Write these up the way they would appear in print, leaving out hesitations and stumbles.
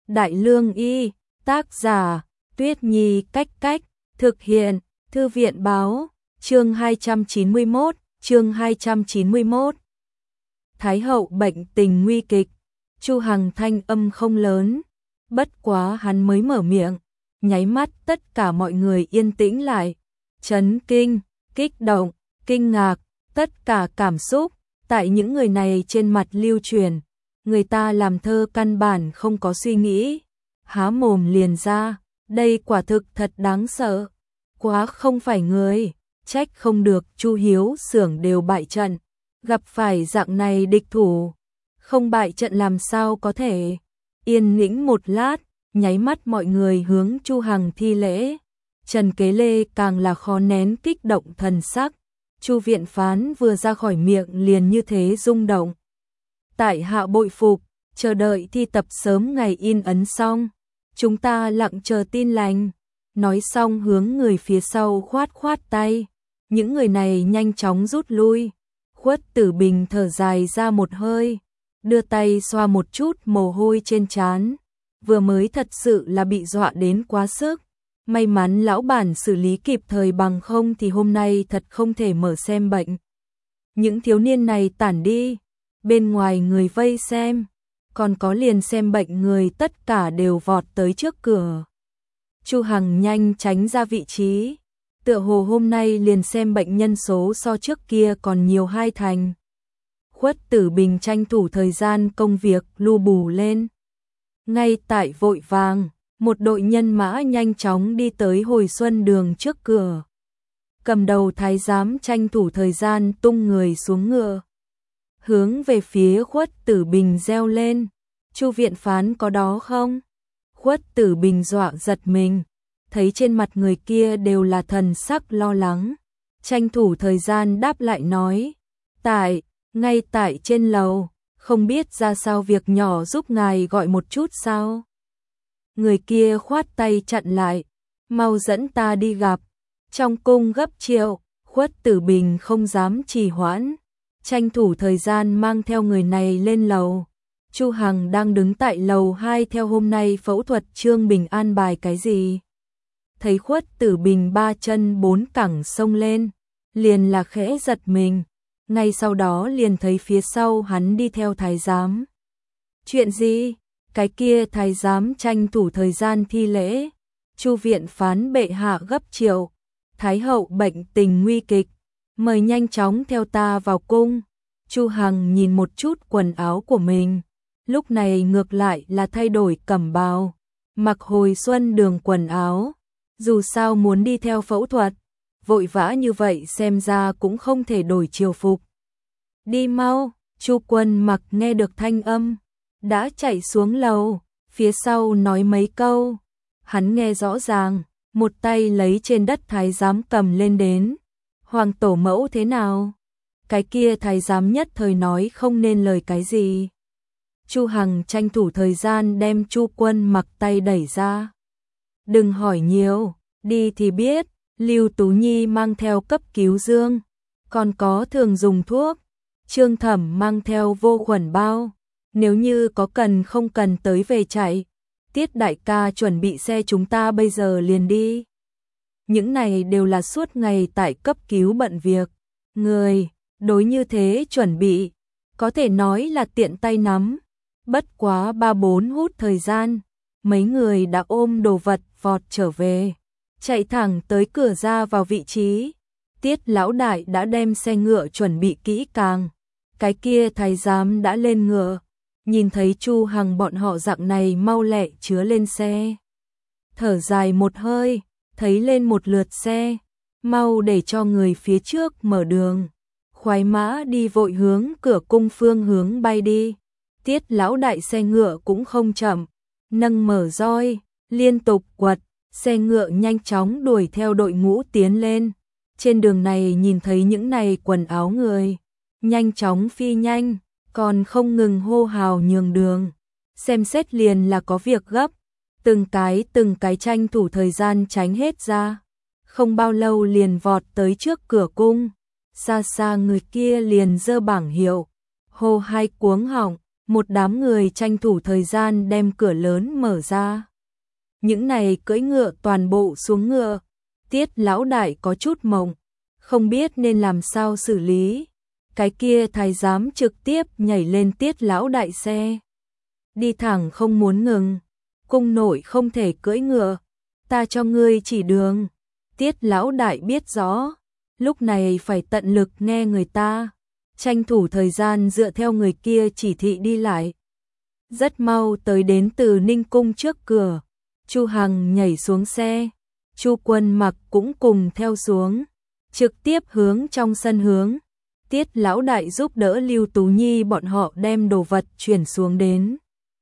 Đại Lương Y, tác giả, Tuyết Nhi Cách Cách, thực hiện, Thư viện Báo, chương 291, chương 291. Thái hậu bệnh tình nguy kịch, Chu Hằng thanh âm không lớn, bất quá hắn mới mở miệng, nháy mắt tất cả mọi người yên tĩnh lại, chấn kinh, kích động, kinh ngạc, tất cả cảm xúc tại những người này trên mặt lưu truyền. Người ta làm thơ căn bản không có suy nghĩ, há mồm liền ra, đây quả thực thật đáng sợ, quá không phải người, trách không được Chu Hiếu xưởng đều bại trận, gặp phải dạng này địch thủ, không bại trận làm sao có thể. Yên tĩnh một lát, nháy mắt mọi người hướng Chu Hằng thi lễ. Trần Kế Lê càng là khó nén kích động thần sắc, Chu viện phán vừa ra khỏi miệng liền như thế rung động. Tại hạ bội phục, chờ đợi thi tập sớm ngày in ấn xong, chúng ta lặng chờ tin lành. Nói xong hướng người phía sau khoát khoát tay, những người này nhanh chóng rút lui. Khuất Tử Bình thở dài ra một hơi, đưa tay xoa một chút mồ hôi trên trán, vừa mới thật sự là bị dọa đến quá sức. May mắn lão bản xử lý kịp thời, bằng không thì hôm nay thật không thể mở xem bệnh. Những thiếu niên này tản đi, bên ngoài người vây xem, còn có liền xem bệnh người tất cả đều vọt tới trước cửa. Chu Hằng nhanh tránh ra vị trí, tựa hồ hôm nay liền xem bệnh nhân số so trước kia còn nhiều 2 thành. Khuất Tử Bình tranh thủ thời gian công việc lu bù lên. Ngay tại vội vàng, một đội nhân mã nhanh chóng đi tới Hồi Xuân Đường trước cửa. Cầm đầu thái giám tranh thủ thời gian tung người xuống ngựa, hướng về phía Khuất Tử Bình reo lên, Chu viện phán có đó không? Khuất Tử Bình dọa giật mình, thấy trên mặt người kia đều là thần sắc lo lắng, tranh thủ thời gian đáp lại nói, ngay tại trên lầu, không biết ra sao việc nhỏ giúp ngài gọi một chút sao? Người kia khoát tay chặn lại, mau dẫn ta đi gặp. Trong cung gấp triệu, Khuất Tử Bình không dám trì hoãn, tranh thủ thời gian mang theo người này lên lầu. Chu Hằng đang đứng tại lầu 2 theo hôm nay phẫu thuật Trương Bình an bài cái gì. Thấy Khuất Tử Bình 3 chân 4 cẳng xông lên, liền là khẽ giật mình, ngay sau đó liền thấy phía sau hắn đi theo thái giám. Chuyện gì? Cái kia thái giám tranh thủ thời gian thi lễ, Chu viện phán bệ hạ gấp triệu, Thái hậu bệnh tình nguy kịch, mời nhanh chóng theo ta vào cung. Chu Hằng nhìn một chút quần áo của mình, lúc này ngược lại là thay đổi cẩm bào, mặc Hồi Xuân Đường quần áo, dù sao muốn đi theo phẫu thuật, vội vã như vậy xem ra cũng không thể đổi triều phục. Đi mau, Chu Quân Mặc nghe được thanh âm, đã chạy xuống lầu, phía sau nói mấy câu, hắn nghe rõ ràng, một tay lấy trên đất thái giám cầm lên đến. Hoàng tổ mẫu thế nào? Cái kia thái giám nhất thời nói không nên lời cái gì. Chu Hằng tranh thủ thời gian đem Chu Quân Mặc tay đẩy ra. Đừng hỏi nhiều, đi thì biết, Lưu Tú Nhi mang theo cấp cứu dương, còn có thường dùng thuốc, Trương Thẩm mang theo vô khuẩn bao, nếu như có cần không cần tới về chạy. Tiết đại ca chuẩn bị xe chúng ta bây giờ liền đi. Những này đều là suốt ngày tại cấp cứu bận việc, người đối như thế chuẩn bị, có thể nói là tiện tay nắm. Bất quá 3-4 hút thời gian, mấy người đã ôm đồ vật vọt trở về, chạy thẳng tới cửa ra vào vị trí. Tiết lão đại đã đem xe ngựa chuẩn bị kỹ càng, cái kia thái giám đã lên ngựa, nhìn thấy Chu Hằng bọn họ dạng này mau lẹ chứa lên xe. Thở dài một hơi, thấy lên một lượt xe, mau để cho người phía trước mở đường. Khoái mã đi vội hướng cửa cung phương hướng bay đi. Tiết lão đại xe ngựa cũng không chậm, nâng mở roi, liên tục quật, xe ngựa nhanh chóng đuổi theo đội ngũ tiến lên. Trên đường này nhìn thấy những này quần áo người, nhanh chóng phi nhanh, còn không ngừng hô hào nhường đường, xem xét liền là có việc gấp, từng cái tranh thủ thời gian tránh hết ra, không bao lâu liền vọt tới trước cửa cung, xa xa người kia liền giơ bảng hiệu, hô hai cuống họng, một đám người tranh thủ thời gian đem cửa lớn mở ra. Những này cưỡi ngựa toàn bộ xuống ngựa, Tiết lão đại có chút mộng, không biết nên làm sao xử lý. Cái kia thái giám trực tiếp nhảy lên Tiết lão đại xe, đi thẳng không muốn ngừng. Cung nội không thể cưỡi ngựa, ta cho ngươi chỉ đường. Tiết lão đại biết rõ, lúc này phải tận lực nghe người ta, tranh thủ thời gian dựa theo người kia chỉ thị đi lại. Rất mau tới đến Từ Ninh cung trước cửa, Chu Hằng nhảy xuống xe, Chu Quân Mặc cũng cùng theo xuống, trực tiếp hướng trong sân hướng. Tiết lão đại giúp đỡ Lưu Tú Nhi bọn họ đem đồ vật chuyển xuống đến.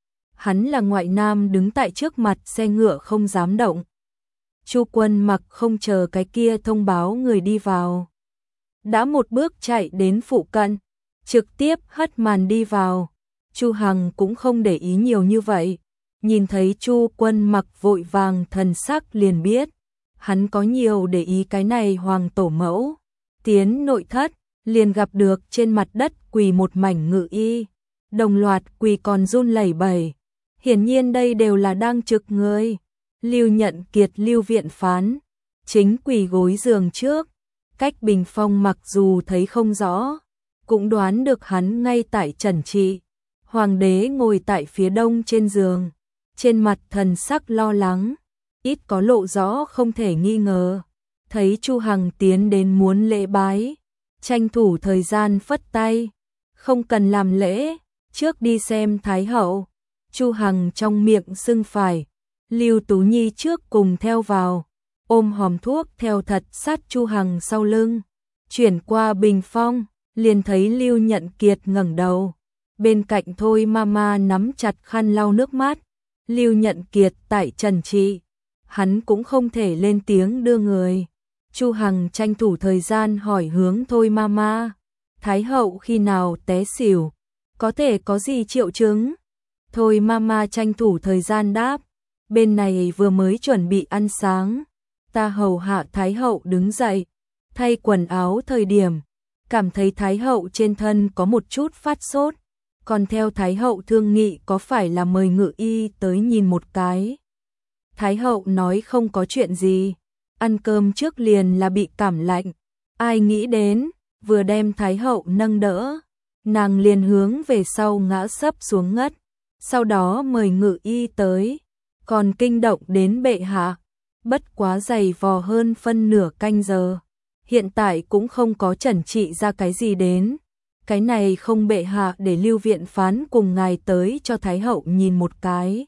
Hắn là ngoại nam đứng tại trước mặt xe ngựa không dám động. Chu Quân Mặc không chờ cái kia thông báo người đi vào, đã một bước chạy đến phụ cận, trực tiếp hất màn đi vào. Chu Hằng cũng không để ý nhiều như vậy, nhìn thấy Chu Quân Mặc vội vàng thần sắc liền biết, hắn có nhiều để ý cái này hoàng tổ mẫu. Tiến nội thất, liền gặp được trên mặt đất quỳ một mảnh ngự y, đồng loạt quỳ còn run lẩy bẩy. Hiển nhiên đây đều là đang trực người. Lưu Nhận Kiệt Lưu viện phán, chính quỳ gối giường trước, cách Bình Phong mặc dù thấy không rõ, cũng đoán được hắn ngay tại trần trị. Hoàng đế ngồi tại phía đông trên giường, trên mặt thần sắc lo lắng, ít có lộ rõ không thể nghi ngờ. Thấy Chu Hằng tiến đến muốn lễ bái, tranh thủ thời gian phất tay, không cần làm lễ, trước đi xem Thái hậu. Chu Hằng trong miệng sưng phải, Lưu Tú Nhi trước cùng theo vào, ôm hòm thuốc theo thật sát Chu Hằng sau lưng. Chuyển qua Bình Phong, liền thấy Lưu Nhận Kiệt ngẩng đầu, bên cạnh Thôi Mama nắm chặt khăn lau nước mắt. Lưu Nhận Kiệt tại trần trị, hắn cũng không thể lên tiếng đưa người. Chu Hằng tranh thủ thời gian hỏi hướng Thôi Mama, Thái hậu khi nào té xỉu, có thể có gì triệu chứng? Thôi Mama tranh thủ thời gian đáp, bên này vừa mới chuẩn bị ăn sáng, ta hầu hạ Thái hậu đứng dậy, thay quần áo thời điểm, cảm thấy Thái hậu trên thân có một chút phát sốt, còn theo Thái hậu thương nghị có phải là mời ngự y tới nhìn một cái. Thái hậu nói không có chuyện gì, ăn cơm trước liền là bị cảm lạnh, ai nghĩ đến, vừa đem Thái hậu nâng đỡ, nàng liền hướng về sau ngã sấp xuống ngất, sau đó mời ngự y tới, còn kinh động đến bệ hạ, bất quá dày vò hơn phân nửa canh giờ, hiện tại cũng không có chẩn trị ra cái gì đến. Cái này không bệ hạ để Lưu viện phán cùng ngài tới cho Thái hậu nhìn một cái.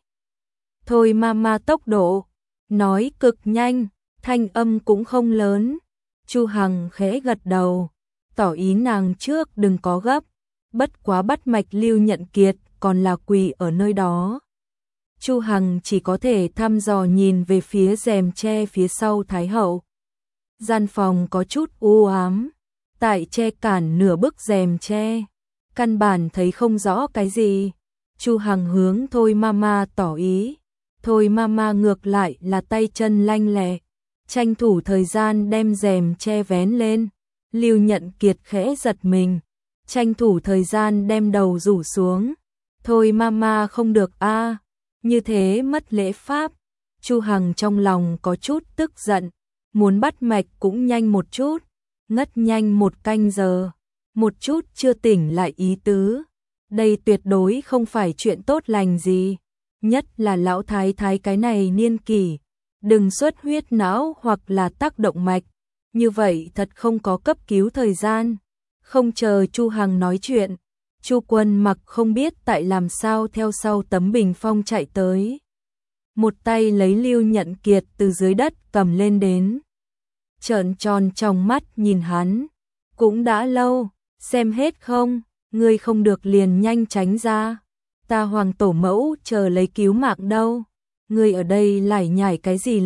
Thôi Mama tốc độ nói cực nhanh, thanh âm cũng không lớn. Chu Hằng khẽ gật đầu, tỏ ý nàng trước đừng có gấp, bất quá bắt mạch Lưu Nhận Kiệt còn là quỳ ở nơi đó. Chu Hằng chỉ có thể thăm dò nhìn về phía rèm che phía sau Thái hậu. Gian phòng có chút u ám, tại che cản nửa bức rèm che, căn bản thấy không rõ cái gì. Chu Hằng hướng Thôi Mama tỏ ý, Thôi Mama ngược lại là tay chân lanh lẹ, tranh thủ thời gian đem rèm che vén lên. Lưu Nhận Kiệt khẽ giật mình, tranh thủ thời gian đem đầu rủ xuống. Thôi Mama không được a, như thế mất lễ pháp. Chu Hằng trong lòng có chút tức giận, muốn bắt mạch cũng nhanh một chút, ngất nhanh một canh giờ, một chút chưa tỉnh lại ý tứ. Đây tuyệt đối không phải chuyện tốt lành gì, nhất là lão thái thái cái này niên kỷ, đừng xuất huyết não hoặc là tác động mạch, như vậy thật không có cấp cứu thời gian. Không chờ Chu Hằng nói chuyện, Chu Quân Mặc không biết tại làm sao theo sau tấm bình phong chạy tới, một tay lấy Lưu Nhận Kiệt từ dưới đất cầm lên đến, trợn tròn trong mắt nhìn hắn, cũng đã lâu, xem hết không, ngươi không được liền nhanh tránh ra, ta hoàng tổ mẫu chờ lấy cứu mạng đâu, ngươi ở đây lải nhải cái gì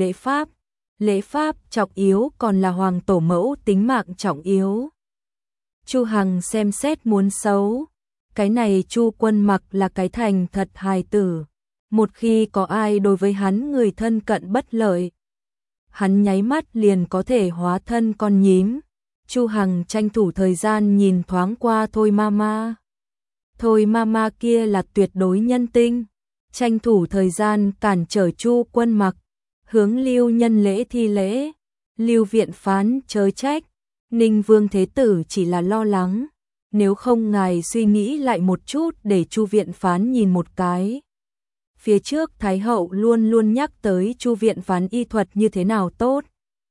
lễ pháp trọng yếu còn là hoàng tổ mẫu tính mạng trọng yếu. Chu Hằng xem xét muốn xấu, cái này Chu Quân Mặc là cái thành thật hài tử, một khi có ai đối với hắn người thân cận bất lợi, hắn nháy mắt liền có thể hóa thân con nhím. Chu Hằng tranh thủ thời gian nhìn thoáng qua Thôi Mama. Thôi mama kia là tuyệt đối nhân tinh, tranh thủ thời gian cản trở Chu Quân Mặc, hướng Lưu Nhân lễ thi lễ. Lưu viện phán chớ trách, Ninh Vương Thế Tử chỉ là lo lắng, nếu không ngài suy nghĩ lại một chút để Chu viện phán nhìn một cái. Phía trước Thái hậu luôn luôn nhắc tới Chu viện phán y thuật như thế nào tốt.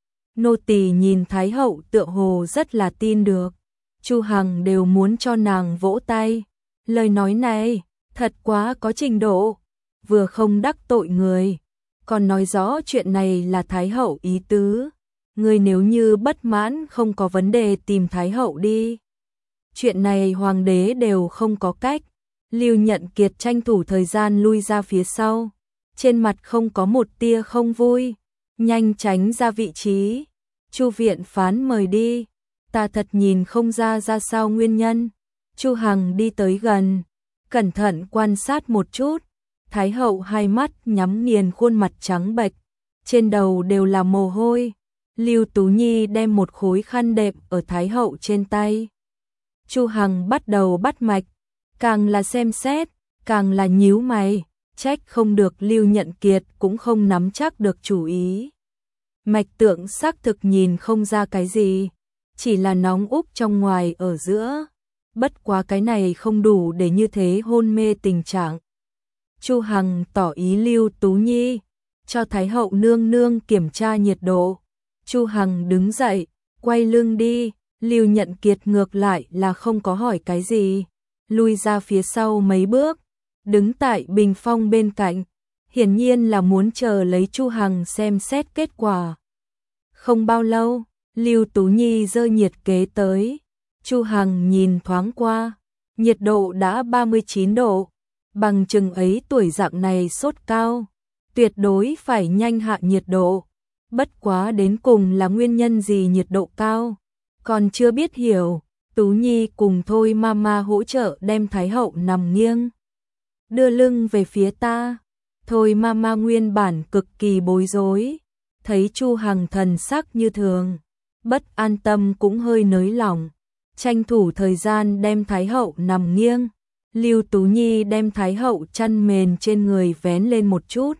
Nô tỳ nhìn Thái hậu tựa hồ rất là tin được, Chu Hằng đều muốn cho nàng vỗ tay. Lời nói này thật quá có trình độ, vừa không đắc tội người, còn nói rõ chuyện này là Thái hậu ý tứ. Người nếu như bất mãn không có vấn đề tìm Thái hậu đi. Chuyện này hoàng đế đều không có cách. Lưu Nhận Kiệt tranh thủ thời gian lui ra phía sau, trên mặt không có một tia không vui, nhanh tránh ra vị trí. Chu viện phán mời đi, ta thật nhìn không ra sao nguyên nhân. Chu Hằng đi tới gần, cẩn thận quan sát một chút. Thái hậu hai mắt nhắm nghiền, khuôn mặt trắng bệch, trên đầu đều là mồ hôi. Lưu Tú Nhi đem một khối khăn đệm ở Thái hậu trên tay. Chu Hằng bắt đầu bắt mạch, càng là xem xét, càng là nhíu mày, trách không được Lưu Nhận Kiệt cũng không nắm chắc được chủ ý. Mạch tượng xác thực nhìn không ra cái gì, chỉ là nóng úp trong ngoài ở giữa. Bất quá cái này không đủ để như thế hôn mê tình trạng. Chu Hằng tỏ ý Lưu Tú Nhi cho Thái hậu nương nương kiểm tra nhiệt độ. Chu Hằng đứng dậy, quay lưng đi. Lưu Nhận Kiệt ngược lại là không có hỏi cái gì, lui ra phía sau mấy bước, đứng tại bình phong bên cạnh, hiển nhiên là muốn chờ lấy Chu Hằng xem xét kết quả. Không bao lâu, Lưu Tú Nhi giơ nhiệt kế tới. Chu Hằng nhìn thoáng qua, nhiệt độ đã 39 độ, bằng chừng ấy tuổi dạng này sốt cao, tuyệt đối phải nhanh hạ nhiệt độ. Bất quá đến cùng là nguyên nhân gì nhiệt độ cao, còn chưa biết hiểu. Tú Nhi cùng Thôi mama hỗ trợ đem Thái hậu nằm nghiêng, đưa lưng về phía ta. Thôi mama nguyên bản cực kỳ bối rối, thấy Chu Hằng thần sắc như thường, bất an tâm cũng hơi nới lỏng, tranh thủ thời gian đem Thái hậu nằm nghiêng. Lưu Tú Nhi đem Thái hậu chăn mền trên người vén lên một chút.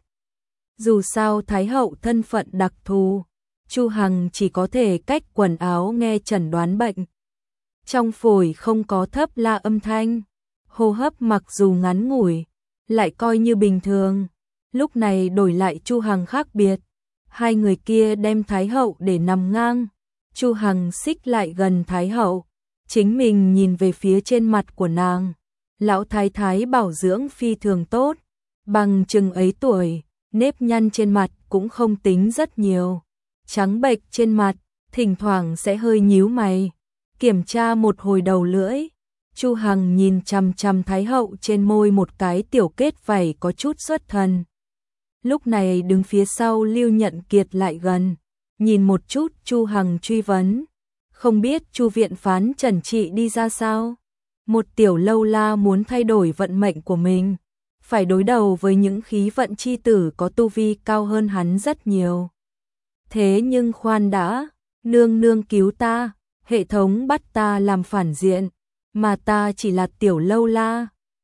Dù sao Thái hậu thân phận đặc thù, Chu Hằng chỉ có thể cách quần áo nghe chẩn đoán bệnh. Trong phổi không có thấp la âm thanh, hô hấp mặc dù ngắn ngủi, lại coi như bình thường. Lúc này đổi lại Chu Hằng khác biệt, hai người kia đem Thái hậu để nằm ngang. Chu Hằng xích lại gần Thái hậu, chính mình nhìn về phía trên mặt của nàng. Lão thái thái bảo dưỡng phi thường tốt, bằng chừng ấy tuổi, nếp nhăn trên mặt cũng không tính rất nhiều. Trắng bệch trên mặt, thỉnh thoảng sẽ hơi nhíu mày. Kiểm tra một hồi đầu lưỡi, Chu Hằng nhìn chằm chằm Thái hậu trên môi một cái tiểu kết vảy có chút xuất thần. Lúc này đứng phía sau Lưu Nhận Kiệt lại gần, nhìn một chút Chu Hằng truy vấn, không biết Chu viện phán trần trị đi ra sao? Một tiểu lâu la muốn thay đổi vận mệnh của mình, phải đối đầu với những khí vận chi tử có tu vi cao hơn hắn rất nhiều. Thế nhưng khoan đã, nương nương cứu ta, hệ thống bắt ta làm phản diện, mà ta chỉ là tiểu lâu la,